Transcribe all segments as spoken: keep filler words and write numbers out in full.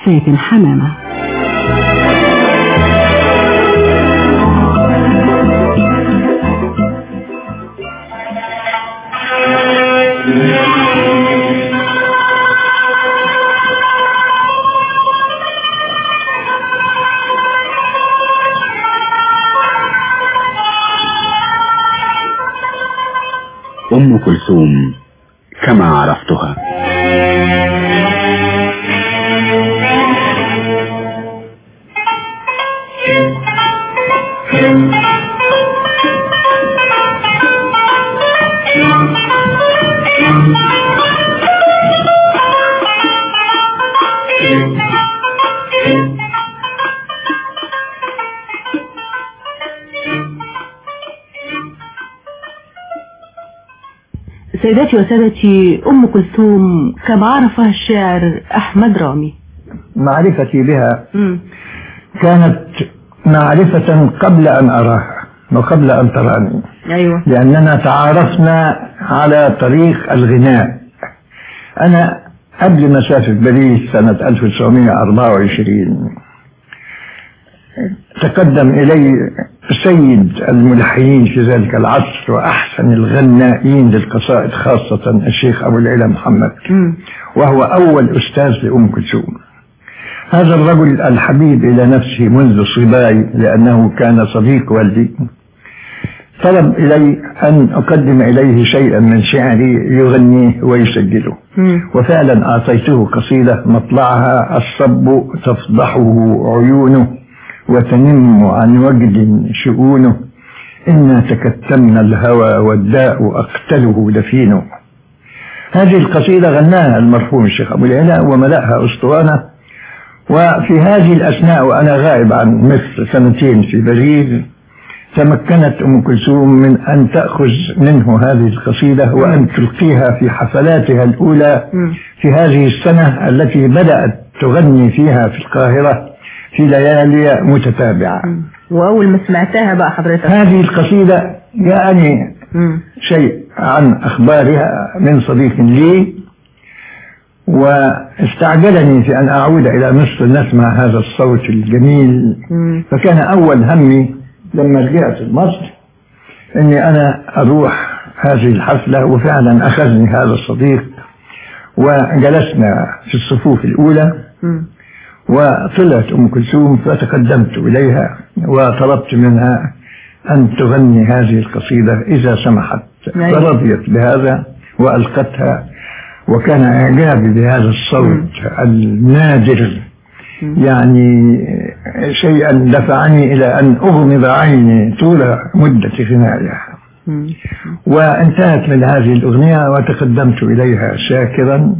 فاتن حمامة. أم كلثوم كما عرفتها. سيداتي وسادتي، أم كلثوم كما عرفها الشاعر أحمد رامي. معرفتي بها م. كانت معرفة قبل أن أراها وقبل أن تراني. أيوة. لأننا تعارفنا على طريق الغناء. أنا قبل ما سافر باريس سنة ألف وتسعمائة وأربعة وعشرين تقدم إلي سيد الملحنين في ذلك العصر وأحسن الغنائين للقصائد، خاصة الشيخ أبو العلا محمد، وهو أول أستاذ لأم كلثوم. هذا الرجل الحبيب إلى نفسه منذ صباي لأنه كان صديق والدي طلب إلي أن أقدم إليه شيئا من شعري يغنيه ويسجله، وفعلا أعطيته قصيدة مطلعها: الصب تفضحه عيونه وتنم عن وجد شؤونه، إنا تكتمنا الهوى والداء أقتله دفينه. هذه القصيدة غناها المرحوم الشيخ أبو العلا وملأها أسطوانة. وفي هذه الأثناء وأنا غائب عن مصر سنتين في باريس تمكنت أم كلثوم من أن تأخذ منه هذه القصيدة وأن تلقيها في حفلاتها الأولى في هذه السنة التي بدأت تغني فيها في القاهرة في ليالي متتابعة. وأول ما سمعتها بقى حضرتك هذه القصيدة يعني شيء عن أخبارها من صديق لي، واستعجلني في أن أعود إلى مصر نسمع هذا الصوت الجميل. مم. فكان أول همي لما رجعت مصر أني أنا أروح هذه الحفلة، وفعلا أخذني هذا الصديق وجلسنا في الصفوف الأولى. مم. وطلعت أم كلثوم فتقدمت إليها وطلبت منها أن تغني هذه القصيدة إذا سمحت، فرضيت بهذا وألقتها. وكان إعجابي بهذا الصوت النادر يعني شيئا دفعني إلى أن أغمض عيني طول مدة غنائها. وانتهت من هذه الأغنية وتقدمت إليها شاكرا،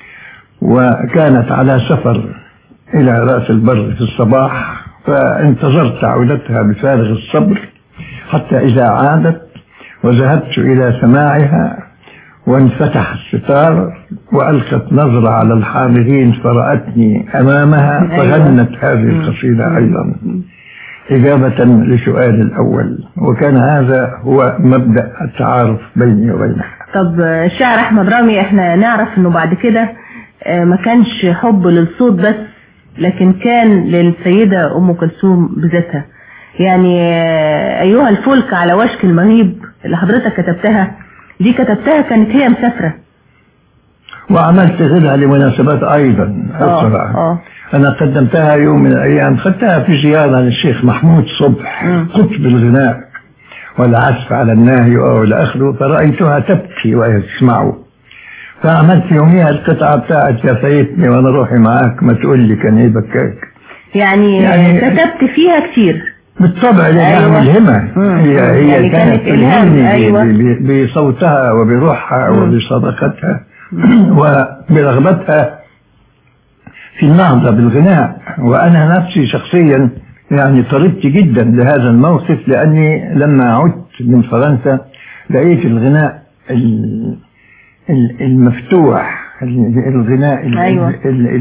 وكانت على سفر إلى رأس البر في الصباح، فانتظرت عودتها بفارغ الصبر حتى إذا عادت وذهبت إلى سماعها وانفتح الستار وألقت نظرة على الحاضرين فرأتني أمامها فغنت هذه القصيدة أيضا إجابة لسؤال الأول، وكان هذا هو مبدأ التعارف بيني وبينها. طب الشاعر أحمد رامي، احنا نعرف انه بعد كده ما كانش حب للصوت بس، لكن كان للسيدة أم كلثوم بذاتها. يعني أيها الفلك على وشك المغيب اللي حضرتك كتبتها دي كتبتها كانت هي مسافرة، وعملت غيرها لمناسبات أيضا. أوه. أنا قدمتها يوم من الأيام، خدتها في زيارة للشيخ محمود صبح قطب الغناء والعزف على الناهي وإلى آخره، فرأيتها تبكي وهي تسمعه، فعملت يوميها القطعة بتاعت يا فايتني وأنا روحي معاك ما تقول لي كان إيه بكاك. يعني, يعني كتبت فيها كتير بالطبع لأنها أيوة. ملهمة. هي, هي يعني كانت تلهمني أيوة. بصوتها وبروحها مم. وبصداقتها وبرغبتها في النهضة بالغناء. وأنا نفسي شخصيا يعني طربت جدا لهذا الموقف، لأني لما عدت من فرنسا لقيت الغناء المفتوح، الغناء أيوة.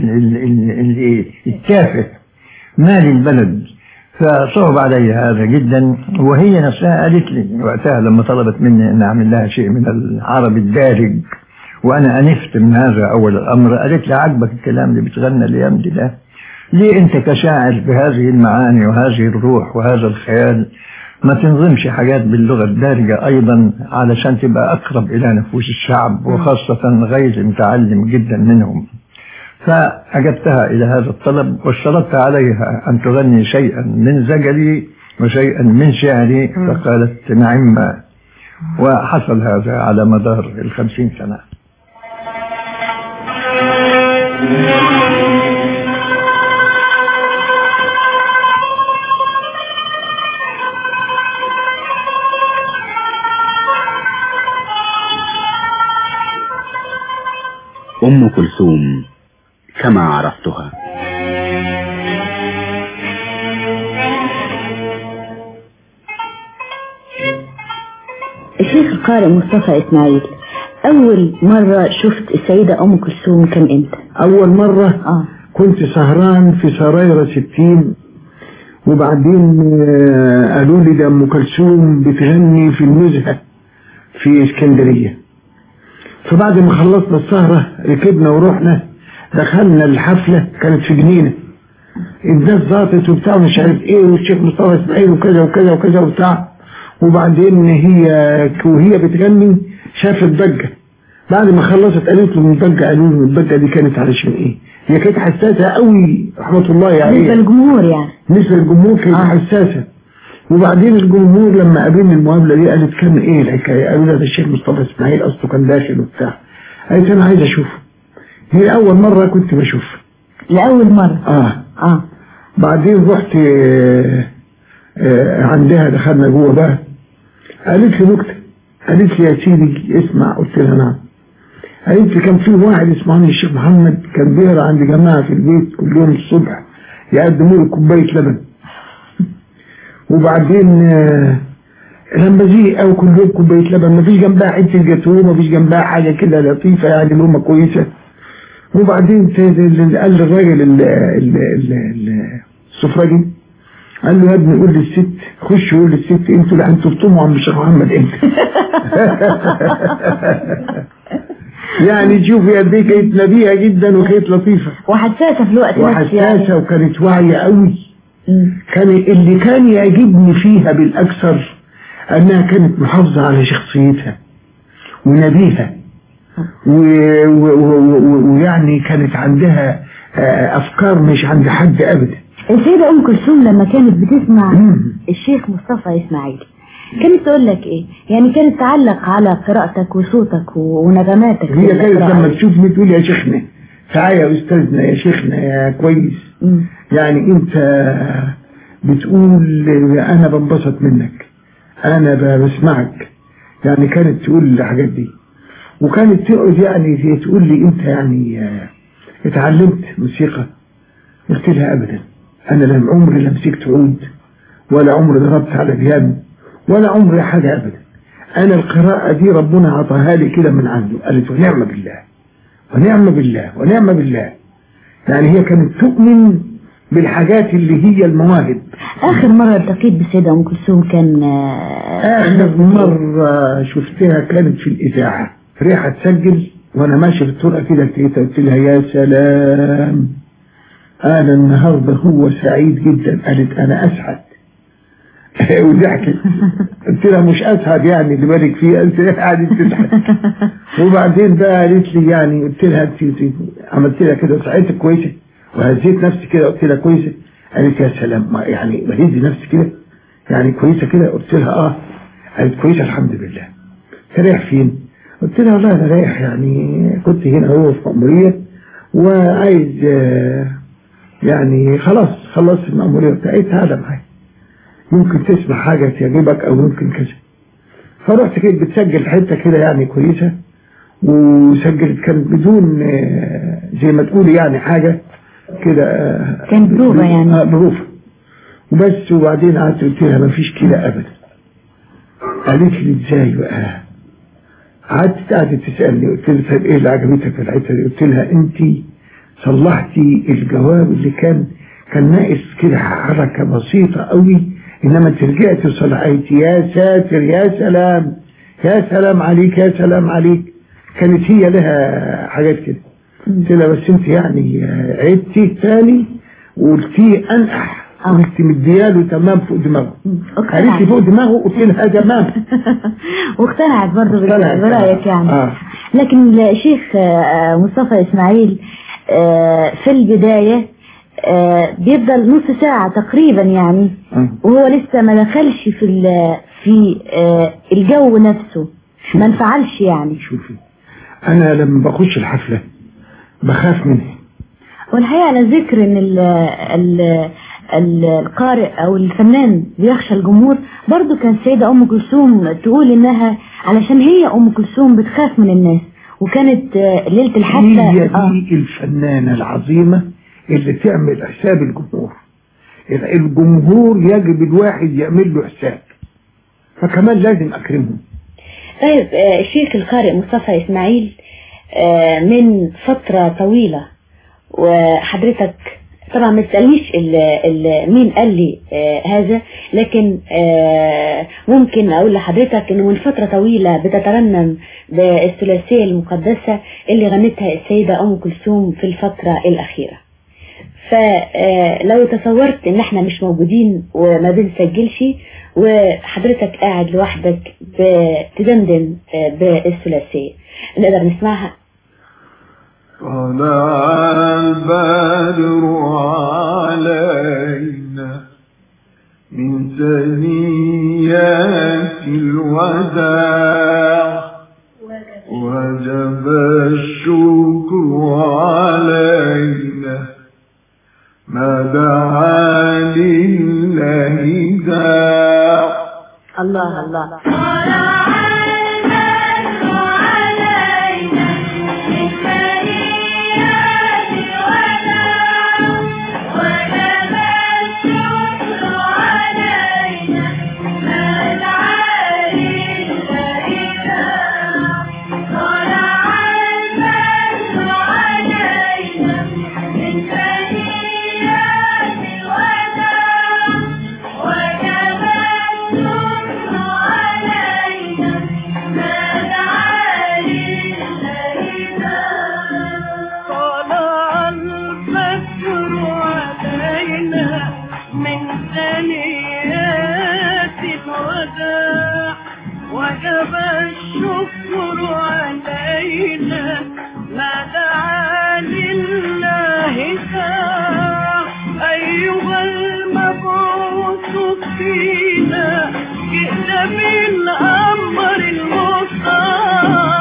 التافه مال البلد، فصعب علي هذا جدا. وهي نفسها قالت لي وقتها لما طلبت مني أن أعمل لها شيء من العرب الدارج، وأنا أنفت من هذا أول الأمر، قالت لي عجبك الكلام اللي بتغنى الأيام دي ده؟ ليه انت كشاعر بهذه المعاني وهذه الروح وهذا الخيال ما تنظمش حاجات باللغة الدارجة أيضا علشان تبقى أقرب إلى نفوس الشعب وخاصة غير متعلم جدا منهم؟ فأجبتها إلى هذا الطلب واشترطت عليها أن تغني شيئا من زجلي وشيئا من شعري، فقالت نعم، وحصل هذا على مدار الخمسين سنة. أم كلثوم كما عرفتها. الشيخ القارئ مصطفى إسماعيل، أول مرة شفت السيدة أم كلثوم كان إمتى؟ أول مرة آه. كنت سهران في سرايرة ستين، وبعدين قالوا لي ده أم كلثوم بتغني في النزهة في اسكندرية. فبعد ما خلصنا السهرة ركبنا ورحنا دخلنا الحفلة، كانت في جنينة، الناس ضاطت وبتاع مش عارف ايه، والشيخ مصطفى اسماعيل وكذا وكذا وكذا وبتاع. وبعدين هي وهي بتغني شافت ضجة، بعد ما خلصت قالت له الضجة، قالوا له الضجة دي كانت علشان ايه؟ هي كانت حساسة قوي رحمة الله عليها، بالنسبة للجمهور يعني بالنسبة للجمهور كانت آه. حساسة. وبعدين الجمهور لما قابلني المقابلة دي قالت كان ايه الحكاية؟ قالوا لها ده الشيخ مصطفى اسماعيل اصله كان داخل وبتاع. قالت انا عايز اشوفه. هي اول مرة كنت بشوفه، لأول مرة. اه اه بعدين رحت آه آه عندها، دخلنا جوه بقى، قالت لي نكتة، قالت لي يا سيدي اسمع. قلت لها نعم. قالت لي كان في واحد اسمه الشيخ محمد كان بيقرا عند جماعة في البيت كل يوم الصبح يقدموا له كوباية لبن، وبعدين آه لما زهق أو كل يوم كوباية لبن، مفيش جنبها حتة جاتوه، مفيش جنبها حاجة كده لطيفة يعني لقمة كويسة. وبعدين قال للراجل السفراجي، قال له يا ابني قول للست، خش قول للست انتوا اللي هتفطموا عم الشيخ محمد امتى. يعني شوفي قد ايه كانت نبيهة جدا وكانت لطيفة وحساسة في الوقت وحساسة يعني. وكانت واعية قوي. كان اللي كان يعجبني فيها بالأكثر أنها كانت محافظة على شخصيتها ونبيهة، ويعني كانت عندها أفكار مش عند حد أبدا. السيدة أم كلثوم لما كانت بتسمع مم. الشيخ مصطفى إسماعيل كانت تقول لك إيه؟ يعني كانت تعلق على قراءتك وصوتك ونغماتك. هي كانت لما تشوفني تقول يا شيخنا تعالى يا أستاذنا يا شيخنا يا كويس. مم. يعني أنت بتقول أنا بنبسط منك، أنا بسمعك. يعني كانت تقول الحاجات دي، وكانت تقعد يعني تقول لي أنت يعني اتعلمت موسيقى؟ قلت لها أبدا، أنا لم عمري لمسكت عود ولا عمري ضربت على بيانو ولا عمري حاجة أبدا. أنا القراءة دي ربنا عطاها لي كده من عنده. قالت ونعم بالله ونعم بالله ونعم بالله. يعني هي كانت تؤمن بالحاجات اللي هي المواهب. آخر مرة التقيت بالسيدة أم كلثوم كان آخر مرة شفتها كانت في الإذاعة، ريحة تسجل وأنا ماشي في الطرقة كده، قلت لها يا سلام أنا النهاردة هو سعيد جدا. قالت أنا أسعد. وضحكت. قلت لها مش أسعد يعني اللي بالك فيه، قلت لها قاعدة تضحك. وبعدين بقى قالت لي يعني، قلت لها أنت عملت لها كده وسعيتك كويسة وهزيت نفسي كده، قلت لها كويسة. قالت يا سلام يعني بهز نفسي كده يعني كويسة كده. قلت لها آه. قالت كويسة الحمد لله. رايح فين؟ قلت لها والله أنا رايح يعني كنت هنا هو في مأمورية وعايز آه يعني خلاص خلصت المأمورية بتاعتي، تعالى معايا ممكن تسمع حاجة تعجبك أو ممكن كذا. فرحت كده بتسجل حتة كده يعني كويسة، وسجلت كانت بدون زي ما تقولي يعني حاجة كده، كان بروفة يعني اه بروفة وبس. وبعدين قعدت قلت لها مفيش كده أبدا. قالت لي ازاي بقى؟ قعدت قعدت تسألني، قلت لها طيب ايه اللي عجبتك في الحتة دي؟ قلت لها انت صلحتي الجواب اللي كان كان ناقص كده حركة بسيطة قوي، انما ترجعتي وصلحتي. يا ساتر يا سلام يا سلام عليك يا سلام عليك. كانت هي لها حاجات كده. قلت لها بس انت يعني عدتي تاني وقلتيه انقح، قلت مدياله تمام فوق دماغه، قالت لي فوق دماغه، قلت لها تمام واقتنعت برضه برأيك يعني. آه. لكن الشيخ مصطفى إسماعيل في البداية بيفضل نص ساعة تقريبا يعني، وهو لسه ما دخلش في في الجو نفسه، ما انفعلش يعني. شوفي انا لما بخش الحفلة بخاف منها، والحقيقة على ذكر ان ال ال القارئ او الفنان بيخشى الجمهور، برضو كان السيدة ام كلثوم تقول انها علشان هي ام كلثوم بتخاف من الناس، وكانت ليلة الحفلة هي دي آه. الفنانة العظيمة اللي تعمل حساب الجمهور. الجمهور يجب الواحد يعمل له حساب، فكمان لازم اكرمهم. طيب الشيخ القارئ مصطفى إسماعيل من فترة طويلة، وحضرتك طبعا ما تسألنيش مين قال لي هذا، لكن ممكن اقول لحضرتك انه من فترة طويلة بتترنم بالثلاثية المقدسة اللي غنتها السيدة ام كلثوم في الفترة الاخيرة. فلو تصورت ان احنا مش موجودين وما بنسجلش وحضرتك قاعد لوحدك بتدندن بالثلاثية، نقدر نسمعها؟ طلع البدر علينا من ثنيات الوداع، وجب الشكر علينا ما دعا لله داع. الله الله. وجب الشكر علينا ما دعا لله داع. أيها المبعوث فينا جئنا بالأمر المختار.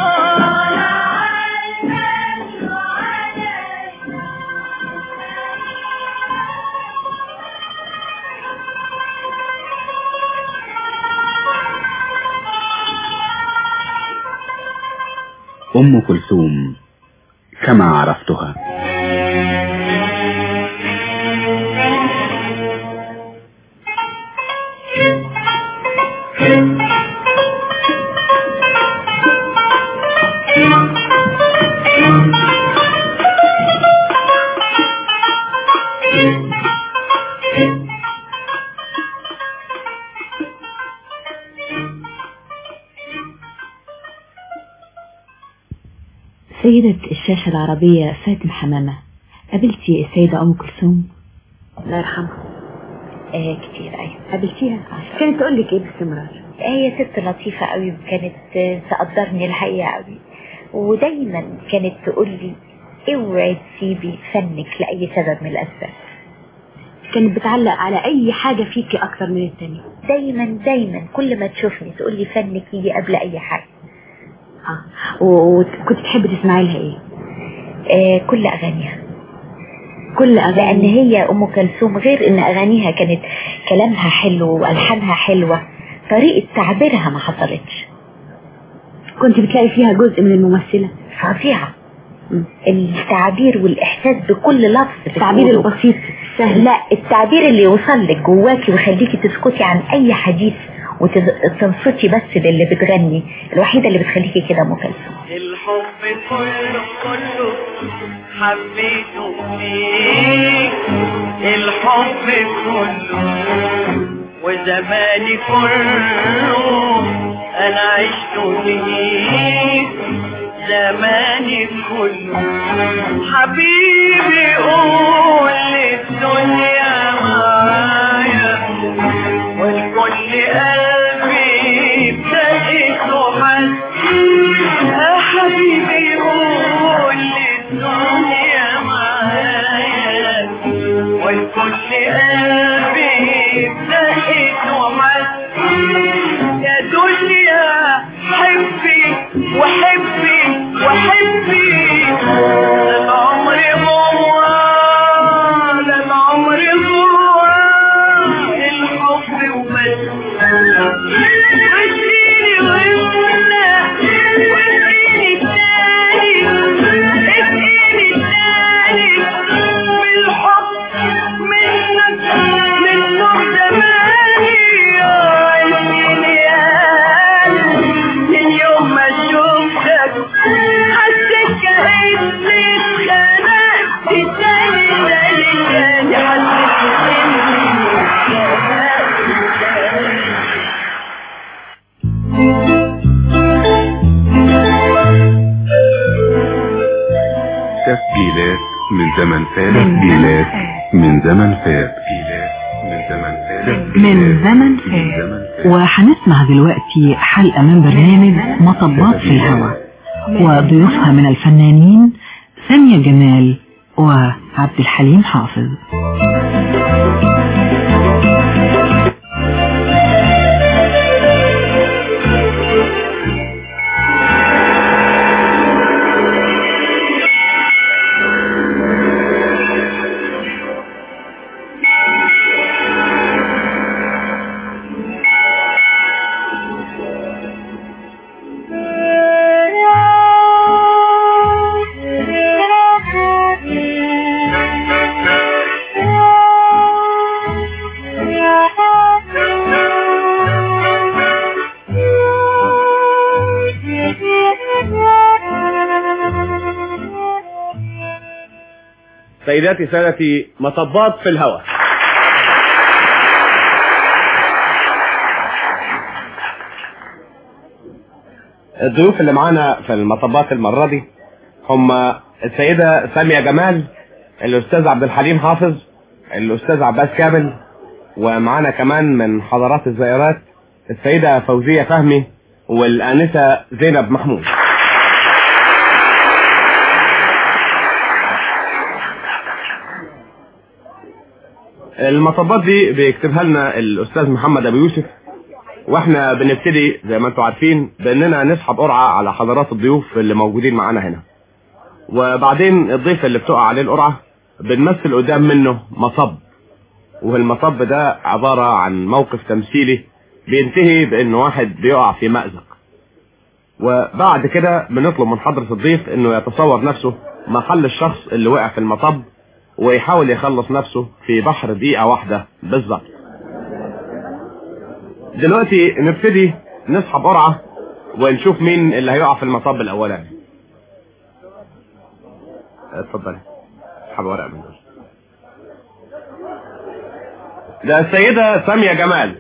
أم كلثوم كما عرفتها. سيدة الشاشة العربية فاتن حمامة، قابلتي السيدة أم كلثوم؟ الله يرحمها. آه كتير. أيوة قابلتيها؟ آه. كانت تقول لك إيه باستمرار؟ هي ست لطيفة قوي، وكانت تقدرني الحقيقة قوي، ودايما كانت تقول لي اوعي تسيبي فنك لأي سبب من الأسباب. كانت بتعلق على أي حاجة فيكي أكثر من التانية. دايما دايما كل ما تشوفني تقول لي فنك يجي قبل أي حاجة. اه وكنت تحبي تسمعي لها ايه؟ آه كل اغانيها. كل اغانيها، لان هي ام كلثوم غير ان اغانيها كانت كلامها حلو والحانها حلوه، طريقه تعبيرها ما حصلتش. كنت بتلاقي فيها جزء من الممثله فظيعه. التعبير والاحساس بكل لفظ، التعبير البسيط السهل، لا التعبير اللي يوصل لك جواكي ويخليكي تسكتي عن اي حديث وتنصتي بس للي بتغني، الوحيدة اللي بتخليكي كده ام كلثوم. الحب كله كله حبيته فيك، الحب كله وزماني كله انا عشت فيك، زماني كله حبيبي قول للدنيا والكل قلبي بدقت وحس يا دنيا حبي وحبي وحبي العمر جوا العمر جوا الحب وبس واديني وانت واديني تاني اديني تاني بالحب منك من نور زماني عايزيني يا قلبي من يوم ما اشوفك حسيت كأني اتخنقت تاني تاني تاني حسيت تسجيلات من زمن فات تسجيلات من زمن فات تسجيلات من زمن فات من زمن فات. وهنسمع دلوقتي حلقة من برنامج مطبات في الهوى، وضيوفها من الفنانين سامية جمال وعبد الحليم حافظ. سيداتي سادتي، مطبات في الهواء. الضيوف اللي معانا في المطبات المرة دي هم السيدة سامية جمال، الأستاذ عبد الحليم حافظ، الأستاذ عباس كامل، ومعانا كمان من حضرات الزائرات السيدة فوزية فهمي والآنسة زينب محمود. المطبات دي بيكتبها لنا الأستاذ محمد أبو يوسف، واحنا بنبتدي زي ما انتم عارفين بأننا نسحب قرعة على حضرات الضيوف اللي موجودين معانا هنا، وبعدين الضيف اللي بتقع عليه القرعة بنمثل قدام منه مطب، والمطب ده عبارة عن موقف تمثيلي بينتهي بأن واحد بيقع في مأزق، وبعد كده بنطلب من حضرة الضيف انه يتصور نفسه محل الشخص اللي وقع في المطب ويحاول يخلص نفسه في بحر دقيقة واحدة بالظبط. دلوقتي نبتدي نسحب قرعة ونشوف مين اللي هيقع في المطب الاولاني. اتفضلي اسحب ورقة من دول. ده السيدة سامية جمال.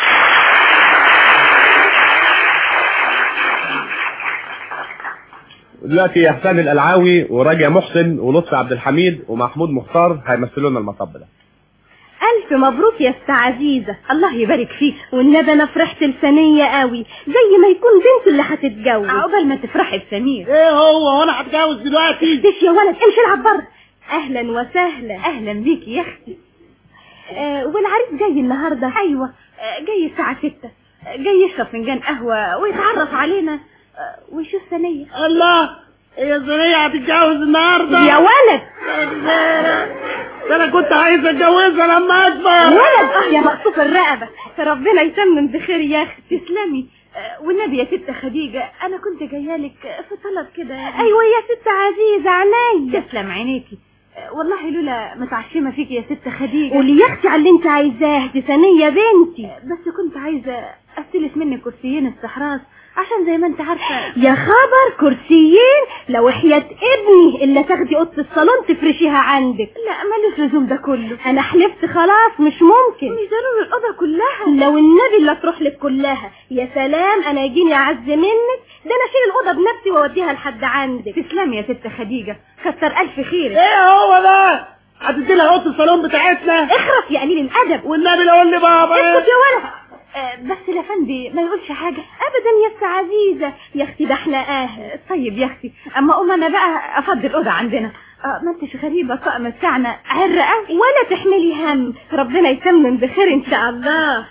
دلوقتي حسين القلعاوي وراجع محسن ولطفي عبد الحميد ومحمود مختار هيمثلوا لنا المطب ده. ألف مبروك يا أست عزيزة، الله يبارك فيك، والندى أنا فرحت لسنية قوي زي ما يكون بنت اللي هتتجوز. عقبال ما تفرحي بسمير. ايه هو وانا هتجوز دلوقتي؟ دش يا ولد، امشي العب بره. أهلا وسهلا. أهلا بيكي يا أختي. آه والعريس جاي النهارده؟ أيوة آه جاي الساعة ستة، جاي يشرب فنجان قهوة ويتعرف علينا آه ويشوف سنية. الله، هي سنية هتتجوز النهارده؟ يا ولد انا كنت عايز اتجوزها لما اكبر. ولد اه يا مقصوف الرقبة، ربنا يتمم بخير يا اختي. تسلمي. آه والنبي يا ست خديجة انا كنت جايالك في طلب كده. ايوه يا ست عزيزة، عينيا. تسلم عينيكي. آه والله لولا متعشمة فيكي يا ست خديجة. قولي يا اختي على اللي انت عايزاه، دي ثانية بنتي. آه بس كنت عايزة استلف منك كرسيين استحراز عشان زي ما انت عارفة. يا خبر، كرسيين؟ لو حياة ابني الا تاخدي اوضه الصالون تفرشيها عندك. لا مالوش لزوم ده كله، انا حلفت خلاص مش ممكن. مش ضروري الاوضه كلها، لو النبي اللي تروح لك كلها. يا سلام، انا يجيني اعز منك، ده انا اشيل الاوضه بنفسي واوديها لحد عندك. تسلمي يا ست خديجه، كتر الف خيرك. ايه هو ده؟ هتدي لها اوضه الصالون بتاعتنا؟ اخرس يا قليل الادب، والنبي لو قول لي بابا. اسكت يا ولد. أه بس الافندي ما يقولش حاجة ابدا يا ست عزيزة. يا اختي ده احنا اهل. طيب يا اختي، اما ام انا بقى افضل الاوضه عندنا اه ما انتش غريبة، الطقم بتاعنا عرق قوي. ولا تحملي هم، ربنا يتمم بخير ان شاء الله.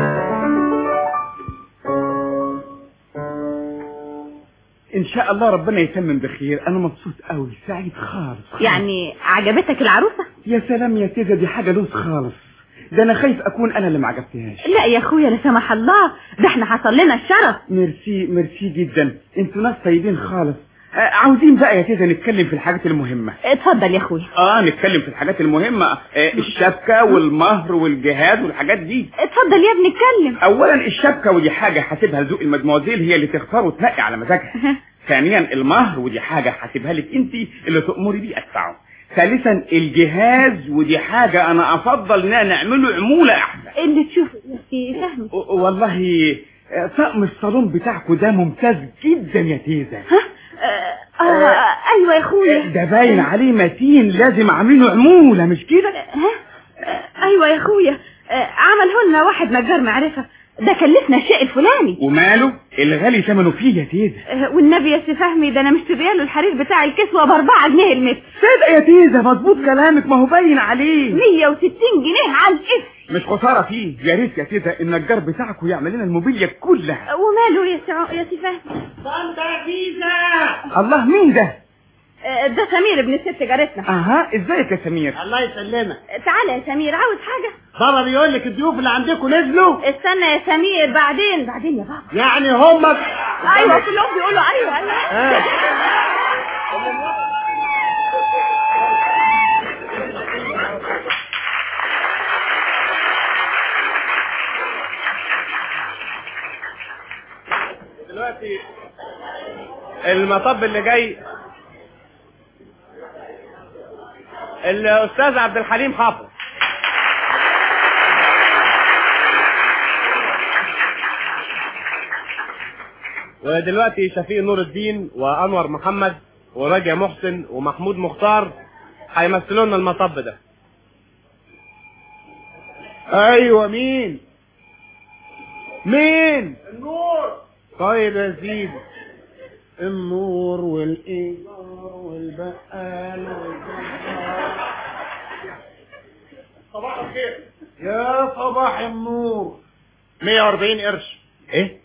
ان شاء الله ربنا يتمم بخير. انا مبسوط قوي، سعيد خالص. يعني عجبتك العروسة؟ يا سلام يا تيجا، دي حاجة لوز خالص. ده انا خايف اكون انا اللي ما عجبتهاش. لا يا اخويا لا سمح الله، ده احنا حصل لنا الشرف. ميرسي ميرسي جدا، انتوا ناس طيبين خالص. آه عاوزين بقى يا تيجا نتكلم في الحاجات المهمة. اتفضل يا اخويا. اه نتكلم في الحاجات المهمة، آه الشبكة والمهر والجهاز والحاجات دي. اتفضل يا ابني اتكلم. اولا الشبكة، ودي حاجة حاسبها لذوق المدموزيل، هي اللي تختار وتنقي على مزاجها. ثانيا المهر، ودي حاجة حاسبها لك انت اللي تأمري بيه ادفعه. ثالثا الجهاز، ودي حاجة انا افضل اننا نعمله عمولة احسن. اللي تشوفه يا سي فهمي. والله طقم الصالون بتاعكم ده ممتاز جدا يا تيزا. ها آه, آه ايوه يا اخويا، ده باين عليه متين، لازم عاملينه عمولة مش كده؟ ها آه ايوه يا اخويا، آه عمله لنا واحد نجار معرفة، ده كلفنا الشيء الفلاني. وماله الغالي ثمنه فيه يا تيزا. آه والنبي يا سي فهمي، ده انا مشتريه له الحرير بتاع الكسوة باربعة جنيه المتر. صدق يا تيزا، مظبوط كلامك، ما هو باين عليه. مية وستين جنيه على الاسم. مش خسارة فيه. يا ريت يا تيزا النجار بتاعكم يعمل لنا الموبيليا كلها. آه وماله يا سي يا سي فهمي. طنط تيزا. الله، مين ده؟ آه ده سمير ابن الست جارتنا. اها، ازيك يا سمير؟ الله يسلمك. تعالى يا سمير، عاوز حاجة؟ بابا بيقول لك الضيوف اللي عندكم نزلوا. استنى يا سمير، بعدين بعدين يا بابا. يعني هم ايوه كلهم بيقولوا ايوه ايوه. آه. دلوقتي المطب اللي جاي الاستاذ عبد الحليم حافظ. ودلوقتي شفيق نور الدين وانور محمد وراجع محسن ومحمود مختار هيمثلوا لنا المطب ده. ايوه مين مين؟ النور. طيب يا سيدي، النور والايجار والبقال والجزار. صباح الخير. يا صباح النور. مية واربعين قرش. ايه؟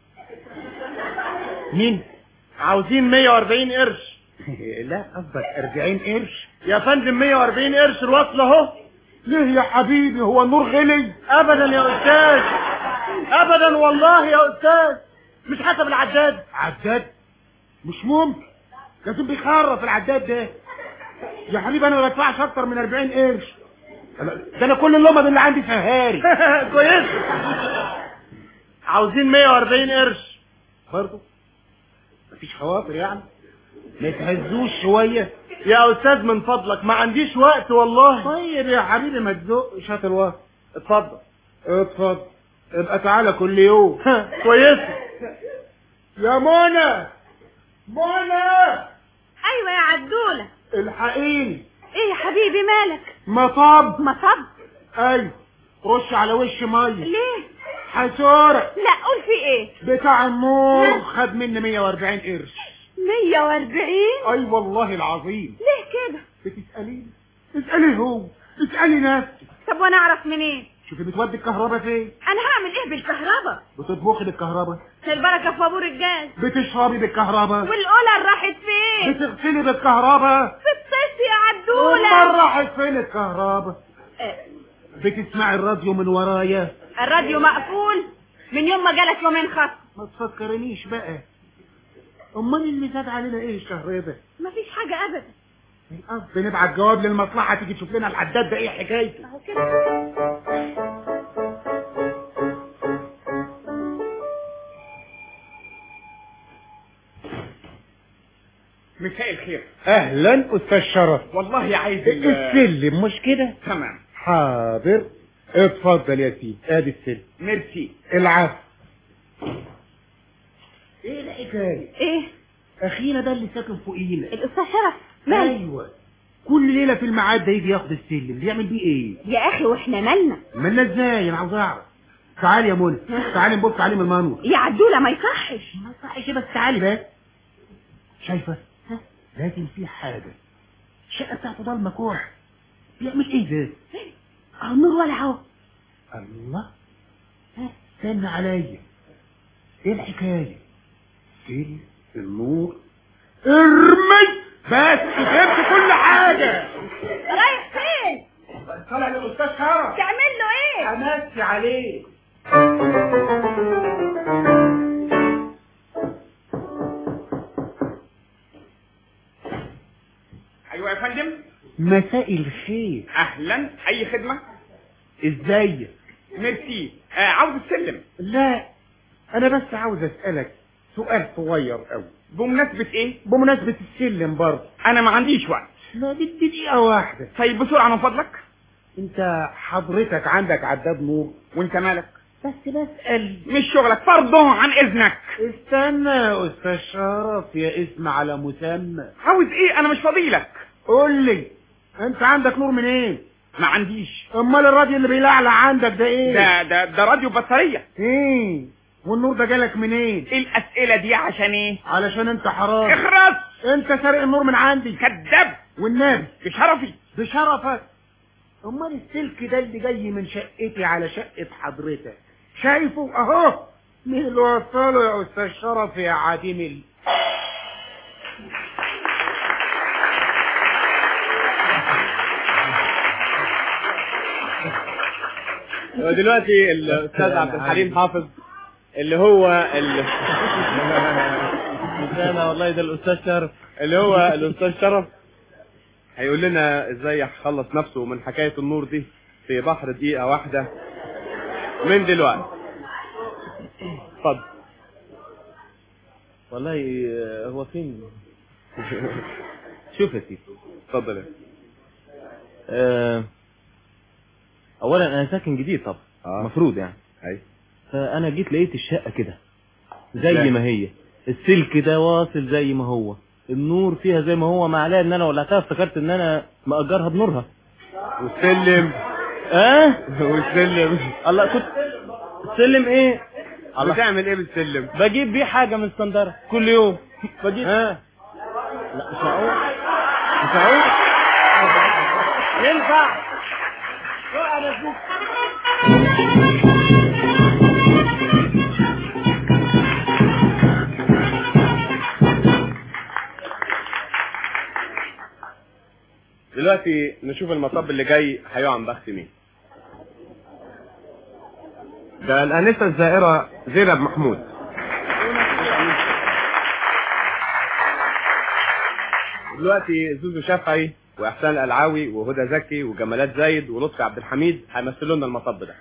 مين؟ عاوزين مية واربعين قرش. لا قصدك اربعين قرش يا فندم. مية واربعين قرش الوصل اهو. ليه يا حبيبي، هو النور غلي؟ ابدا يا استاذ، ابدا والله يا استاذ، مش حسب العداد. عداد؟ مش ممكن، لازم بيخرف العداد ده. يا حبيبي انا ما بدفعش اكتر من اربعين قرش، ده انا كل اللمض اللي عندي فهاري. كويس. عاوزين مية واربعين قرش برضه. مفيش خواطر يعني؟ ما يتهزوش شويه يا استاذ من فضلك، ما عنديش وقت والله. طيب يا حبيبي ما تزقش، هات الوقت. اتفضل اتفضل، ابقى تعالى كل يوم. كويس. يا منى، منى. ايوه يا عدولة. الحقيني. ايه يا حبيبي مالك؟ مطب. مطب؟ ايوه، رش على وش ميه. ليه؟ حسورة. لا قول في ايه؟ بتاع النور خد مني مية واربعين قرش. مية واربعين؟ اي والله العظيم. ليه كده؟ بتسأليني؟ اسألي هو، اسألي نفسك. طب وانا اعرف منين؟ شوفي بتودي الكهرباء فين؟ انا هعمل ايه بالكهرباء؟ بتطبخي بالكهرباء. البركة في بابور الجاز. بتشربي بالكهرباء. والقلل راحت فين؟ بتغسلي بالكهرباء. في الطيس يا عدولة. امال راحت فين الكهرباء؟ اه. بتسمعي الراديو من ورايا؟ الراديو مقفول من يوم ما جالك يومين خط. ما تفكرنيش بقى. امال اللي زاد علينا ايه الشهر ده؟ مفيش حاجة ابدا. القصد نبعت جواب للمصلحة تيجي تشوف لنا العداد ده ايه حكايته. اهو كده. مساء الخير. اهلا استاذ شرف. والله عايز السلم مش كده؟ تمام. حاضر، اتفضل يا سيدي، ادي السلم. ميرسي. العفو. ايه الحكايه؟ ايه؟ اخينا ده اللي ساكن فوقينا، الاستاذ شرف. مالك؟ ايوه، كل ليله في الميعاد ده يجي ياخد السلم، بيعمل بيه ايه؟ يا اخي واحنا مالنا؟ مالنا ازاي؟ انا عاوز اعرف. تعالي يا منى، تعالي نبص عليه من المنور. يا عدولة ما يصحش. ما يصحش، بس تعالي بقى. شايفه؟ لازم في حاجه الشقه بتاعته ضلمه كوح. بيعمل ايه ده؟ اهو النور ولع اهو. الله، استنى عليا، ايه الحكايه؟ سيل النور ارمي بس، جبت كل حاجه. رايح فين؟ طالع للاستاذ شرف. تعمل له ايه؟ همسي عليه. ايوه يا فندم. مساء الخير. اهلا، اي خدمه؟ ازيك؟ ميرسي. آه عاوز السلم؟ لا انا بس عاوز اسالك سؤال صغير قوي. بمناسبه ايه؟ بمناسبه السلم برضه. انا ما عنديش وقت. لا بدي دقيقه واحده. طيب بسرعه من فضلك. انت حضرتك عندك عداد نور؟ وانت مالك؟ بس بسأل. مش شغلك فرضه عن اذنك. استنى يا استاذ شرف، يا اسم على مسمى. عاوز ايه؟ انا مش فاضيلك. قول لي انت عندك نور منين؟ إيه؟ ما عنديش. امال الراديو اللي بيلعلع عندك ده ايه؟ ده ده ده راديو بطاريه. ايه والنور ده جالك منين؟ ايه الاسئله دي عشان ايه؟ علشان انت حرام. اخرس. انت سارق النور من عندي. كذاب. والنبي بشرفي. بشرفك. امال السلك ده اللي جاي من شقتي على شقه حضرتك شايفه اهو؟ مين اللي وصله يا استاذ شرف يا عديم ال... ودلوقتي الاستاذ عبد الحليم حافظ اللي هو ال... مش انا والله، ده الاستاذ شرف اللي هو الاستاذ شرف هيقول لنا ازاي يخلص نفسه من حكايه النور دي في بحر دقيقه واحده من دلوقتي. اتفضل. والله هو فين؟ شوف يا سيدي. اتفضل يا أه... اولا انا ساكن جديد طبعا. آه. مفروض يعني. اي. فانا جيت لقيت الشقه كده زي لا. ما هي، السلك ده واصل زي ما هو، النور فيها زي ما هو، مع عليها ان انا ولعتها افتكرت ان انا مأجرها بنورها. والسلم اه والسلم الله، كنت السلم ايه؟ الله. بتعمل ايه بالسلم؟ بجيب بيه حاجه من اسكندريه كل يوم. بجيب اه لا مش معقول، مش معقول ينفع. دلوقتي نشوف المطب اللي جاي هيقع عن بخت مين. ده الانسه الزائره زينب محمود. دلوقتي زوزو شافعي واحسان القلعاوي وهدى زكي وجمالات زايد ولطفي عبد الحميد هيمثلوا لنا المطب ده.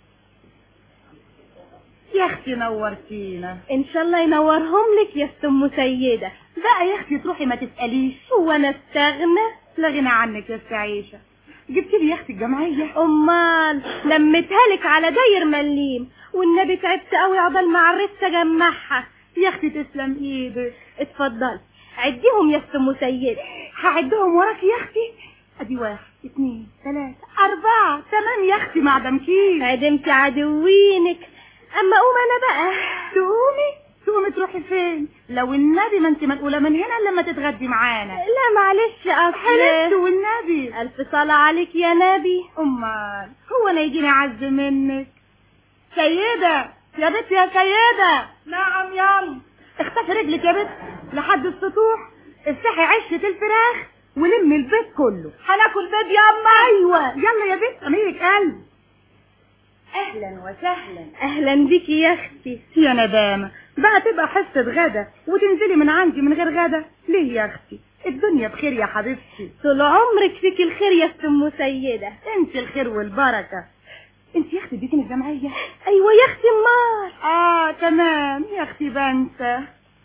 يا اختي نورتينا. ان شاء الله ينورهم لك يا ام سيده. بقى يا اختي تروحي ما تساليش. هو انا استغنى؟ لا غنى عنك يا استاذ عيشه. جبت لي يا اختي الجمعيه؟ امال لميتها لك على داير مليم، والنبي تعبت قوي عقبال ما عرفت اجمعها. يا اختي تسلم ايدك. اتفضلي عديهم يا ام سيده. هعدهم وراكي يا اختي. ادي واحد اثنين ثلاثة أربعة تمام يا اختي مع دمكين. عدمتي عدوينك. اما قوم انا بقى. تقومي؟ تقومي تروحي فين؟ لو النبي ما انت منقولة من هنا الا لما تتغدي معانا. لا معلش اصل حلفت والنبي. الف صلاة عليك يا نبي. امال هو انا يجيني عز منك؟ سيدة يا بنت يا سيدة. نعم يلا. اختفي رجلك يا بنت لحد السطوح، افتحي عشة الفراخ ولمي البيت كله. هناكل بيض ياما. ايوه يلا يا بنت اميرك قلب. اهلا وسهلا. اهلا بيكي يا اختي. يا ندامة بقى تبقى حصة غدا وتنزلي من عندي من غير غدا ليه يا اختي؟ الدنيا بخير يا حبيبتي. طول عمرك فيك الخير يا ام سيدة. انت الخير والبركة. انت يا اختي اديتيني الجمعية؟ ايوه يا اختي امال. اه تمام يا اختي بنسى.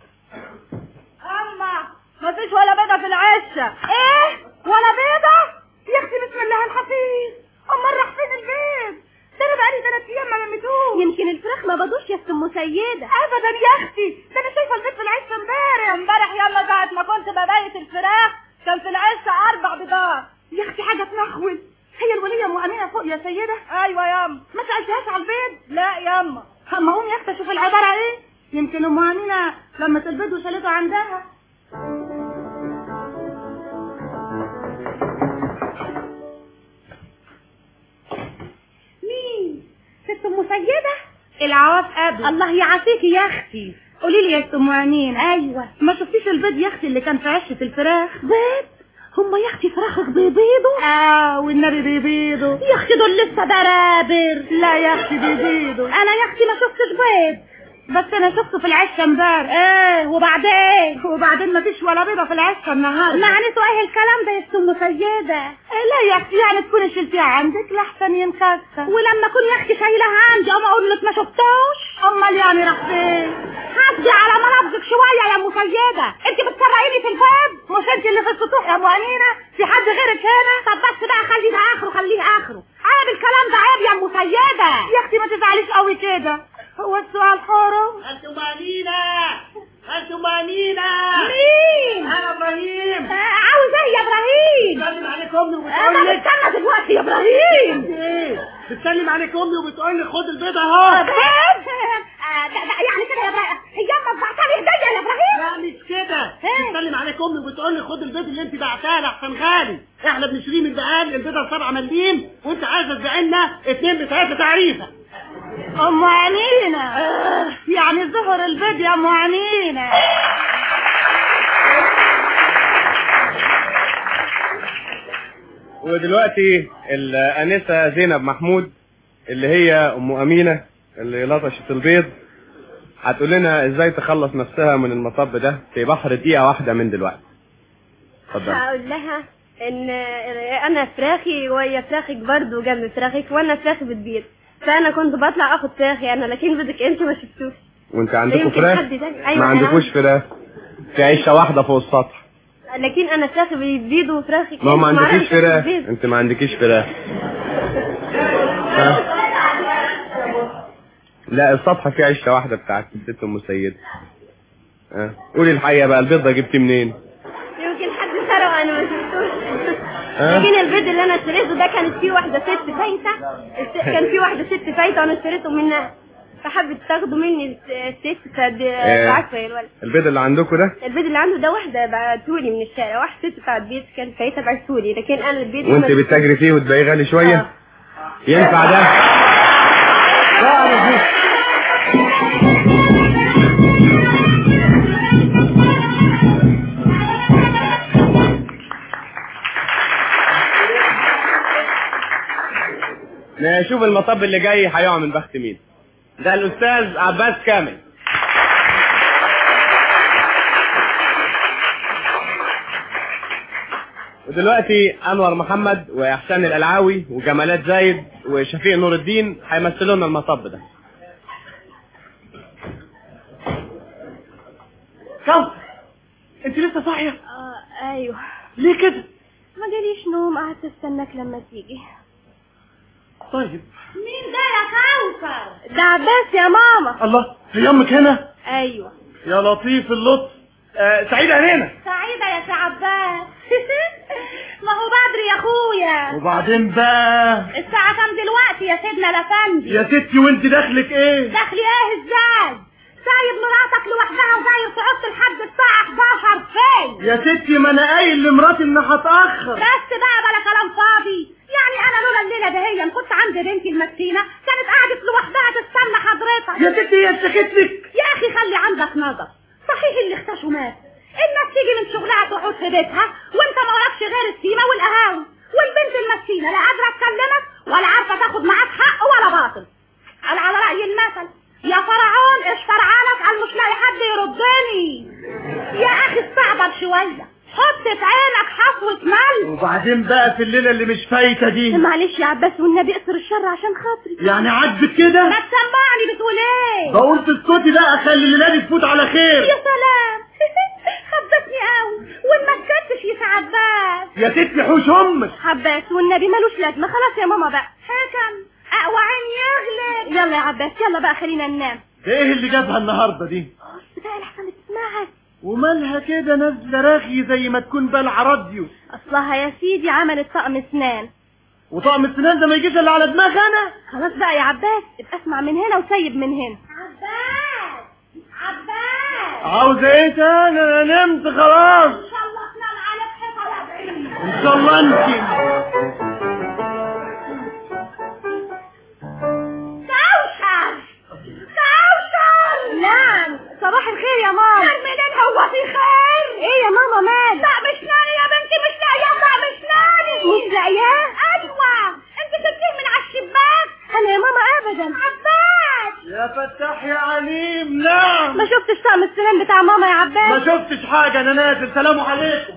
اما مفيش ولا بيضة في العشة. ايه ولا بيضة؟ يا اختي بسم الله الحفيظ. امال راح فين البيض؟ ده انا بقالي ثلاث ايام ما لميتوش. يمكن الفراخ ما بدوش يا ام سيدة. ابدا يا اختي، ده انا شايفه البيض في العشة امبارح. امبارح يلا ساعة ما كنت ببيت الفراخ كان في العشة اربع بيضات. يا اختي حاجة تنخول. هي الولية مؤمنة فوق يا سيدة؟ ايوه ياما. ما سألتهاش على البيض؟ لا ياما. اما قوم يا اختي اشوف العبارة ايه، يمكن ام امينة لمت البيض وشالته عندها. مسيدة؟ العواف قبل. الله يعافيكي يا اختي. قولي لي يا ام امين. ايوه. ما شفتيش البيض يا اختي اللي كان في عشه الفراخ؟ بيض؟ هم يا اختي فراخك بيبيضوا؟ اه والنبي بيبيضوا يا اختي، دول لسه برابر. لا يا اختي بيبيضوا. انا يا اختي ما شفتش بيض، بس انا شفته في العشه امبارح. ايه وبعدين؟ وبعدين ما فيش ولا بيضه في العشه النهارده. معناته ايه الكلام ده يا ام سيده؟ إيه لا يا اختي، يعني تكوني شلتيها عندك لحسن ينكسر. ولما اكون يا اختي شايلها عندي اقوم اقول لك ما شفتوش؟ امال يعني راح فين؟ حدي على ملابسك شويه يا ام سيده، انت بتسرقيني في الباب؟ مش انت اللي في السطوح يا ام امينه؟ في حد غيرك هنا؟ طب بس بقى خليه ده اخره، خليه اخره. عيب الكلام ده، عيب يا ام سيده. يا اختي ما تزعليش قوي كده، هو السؤال حرام. انتم مانينا انتم مانينا. مين؟ انا ابراهيم. آه عاوز ايه يا ابراهيم؟ بتسلم عليك امي وبتقول لك لك استنى دلوقتي يا ابراهيم. ايه؟ بتسلم عليك امي وبتقول لك خد البيضه اهو. بيض؟ يعني كده يا ابراهيم؟ هي امك بعتها لي هديه يا ابراهيم؟ لا مش كده. بتسلم عليك امي وبتقول لك خد البيض اللي انت بعتها لحسن غالي، احنا بنشتريه من بقال البيضه سبعة مليم وانت عايزه تبيع لنا اتنين بتلاته تعريفه. ام امينه. يعني ظهر البيض يا ام امينه. ودلوقتي الانسه زينب محمود اللي هي ام امينه اللي لطشت البيض هتقول لنا ازاي تخلص نفسها من المطب ده في بحر دقيقه واحده من دلوقتي. اتفضل. هقول لها ان انا فراخي وهي فراخك برضه جنب فراخك، وانا فراخي بتبيض، فانا كنت بطلع اخد فراخي انا، لكن بدك انت ما شفتوش. وانت عندكم فراخ؟ أيوة ما عندكوش فراخ، في عيشه واحده فوق السطح. لكن انا فراخي بتبيض وفراخك ما ما عندكيش فراخ، انت ما عندكيش فراخ. لا السطح فيه عيشه واحده بتاعت الست ام سيده. ها قولي الحقيقه بقى، البيض ده جبتيه منين؟ يمكن حد سرقه انا ما شفتوش. لكن البيض اللي انا اشتريته ده كانت فيه واحده ست فايته، كان فيه واحده ست فايته وانا اشتريته منها، فحبت تاخده مني الست فبعته يا الولد. البيض اللي عندكم ده؟ البيض اللي عنده ده واحده بعتولي من الشارع، واحده ست بتاعت بيت كانت فايته بعتولي، لكن انا البيض وانت بتتاجري فيه وتبيعيه غالي شويه؟ آه. ينفع ده؟ نشوف المطب اللي جاي هيقع من بخت مين. ده الاستاذ عباس كامل. ودلوقتي انور محمد واحسان القلعاوي وجمالات زايد وشفيق نور الدين هيمثلوا لنا المطب ده. كوثر انت لسه صاحيه؟ اه ايوه. ليه كده؟ ما جاليش نوم، قعدت استناك لما تيجي. طيب مين ده يا كوثر؟ ده عباس يا ماما. الله، هي امك هنا؟ ايوه. يا لطيف اللطف. آه سعيده هنا. سعيده يا سي عباس. ما هو بدري يا اخويا. وبعدين بقى الساعه كام دلوقتي يا سيدنا الافندي؟ يا ستي وانت دخلك ايه؟ دخلي ايه ازاي؟ سايب مراتك لوحدها وجاي تقعد لحد الساعه حداشر فين؟ يا ستي ما انا قايل لمراتي اني هتاخر. بس بقى بلا كلام فاضي، يعني انا لولا الليله دهيا كنت عند بنتي المسكينه كانت قعدت لوحدها تستنى حضرتك. يا ستي هي اشتكت لك؟ يا اخي خلي عندك نظر، صحيح اللي اختشوا مات، الناس تيجي من شغلها تقعد في بيتها وانت ما وراكش غير السيمه والقهاوي، والبنت المسكينه لا قادره تكلمك ولا عارفه تاخد معاك حق ولا باطل. قال على راي المثل يا فرعون ايش فرعانك؟ قال مش لاقي حد يردني. يا اخي استعبط شويه، حط في عينك حصوة ملح. وبعدين بقى في الليله اللي مش فايته دي؟ معلش يا عباس والنبي اقصر الشر عشان خاطري. يعني عاجبك كده؟ ما تسمعني بتقول ايه؟ بقول تسكتي بقى، خلي الليله دي تفوت على خير. يا سلام خبتني قوي وما سكتش يا عباس. يا ستي حوش امك. عباس والنبي ملوش لازمه، خلاص يا ماما بقى. حكم اقوى عين يغلب. يلا يا عباس يلا بقى خلينا ننام. ايه اللي جابها النهارده دي؟ بس بقى لحسن تسمعها. ومالها كده نازله راخي زي ما تكون بلع راديو؟ اصلها يا سيدي عملت طقم اسنان. وطقم السنان ده ما يجيش الا على دماغ انا. خلاص بقى يا عباس ابقى اسمع من هنا وسيب من هنا. عباس عباس عاوزه ايه تاني؟ انا نمت خلاص. ان شاء الله تنام عليك حيطه يا بعيد. ان شاء الله انت دوشه ابدا. عباس يا فتاح يا عليم. نعم. ما شفتش طقم السنان بتاع ماما يا عباس؟ ما شفتش حاجة، انا نازل. سلام عليكم.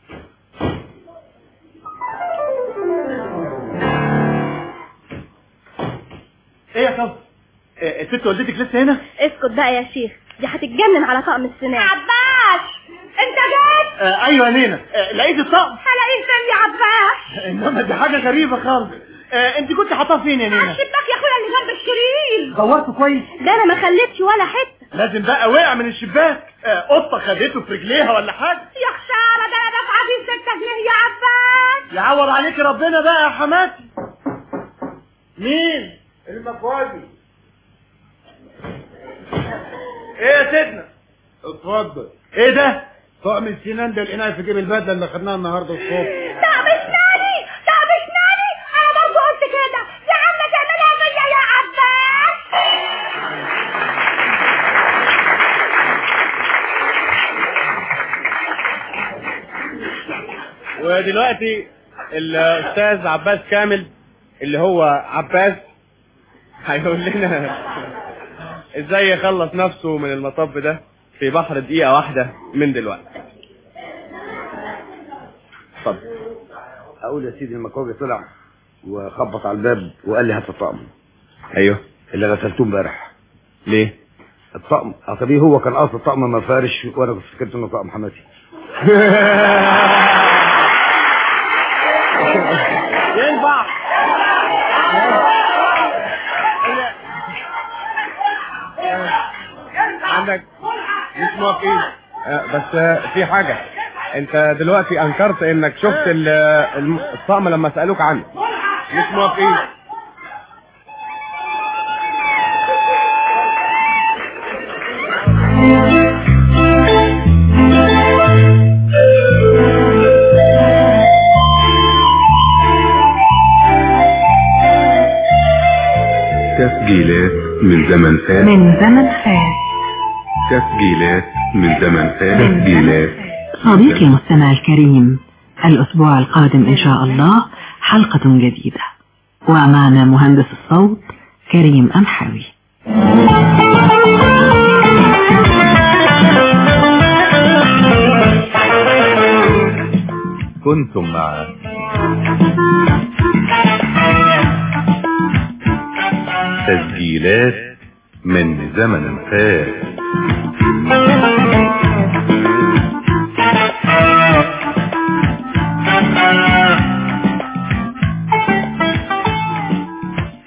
ايه يا صبر؟ الست والدتك لسه هنا؟ اسكت بقى يا شيخ، دي هتتجنن على طقم السنان. عباس انت جيت؟ آه ايوه يا نينا. آه لقيت الطقم. هلاقيه فين يا عباس؟ انما دي حاجة غريبة خالص. آه انت كنت حاطاه فين يا نينا؟ على الشباك يا اخويا اللي جنب الشرير. دورته كويس؟ ده انا ما خليتش ولا حته. لازم بقى وقع من الشباك. آه قطة خدته في رجليها ولا حاجة. يا خسارة، ده انا دافعة فيه ستة جنيه يا عباس. يعور عليك ربنا بقى يا حماتي. مين؟ المكواجي. ايه يا سيدنا؟ اتفضل. ايه ده؟ طقم السنان ده لقيناه في جيب البدله اللي خدناها النهارده الصبح. طقم اسناني، طقم اسناني، انا برضه قلت كده. يا عم تعملها فيا يا عباس. ودلوقتي الاستاذ عباس كامل اللي هو عباس هيقول لنا ازاي يخلص نفسه من المطب ده في بحر دقيقة واحدة من دلوقتي. اتفضل. اقول يا سيدي المكواجي طلع وخبط على الباب وقال لي هات الطقم. ايوه اللي غسلتوه امبارح. ليه؟ الطقم اصلي هو كان قاصد طقم مفارش وانا كنت فكرت انه طقم حماتي. ينفع. عندك مش موافقين. بس في حاجة، انت دلوقتي انكرت انك شفت الطقم لما سألوك عنه. مش موافقين. تسجيلات من زمن فات. من زمن فات. تسجيلات من زمن فات. تسجيلات. صديقي المستمع الكريم، الأسبوع القادم إن شاء الله حلقة جديدة، ومعنا مهندس الصوت كريم أمحاوي. كنتم مع تسجيلات من زمن فات.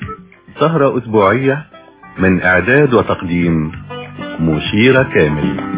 سهرة أسبوعية من إعداد وتقديم مشيرة كامل.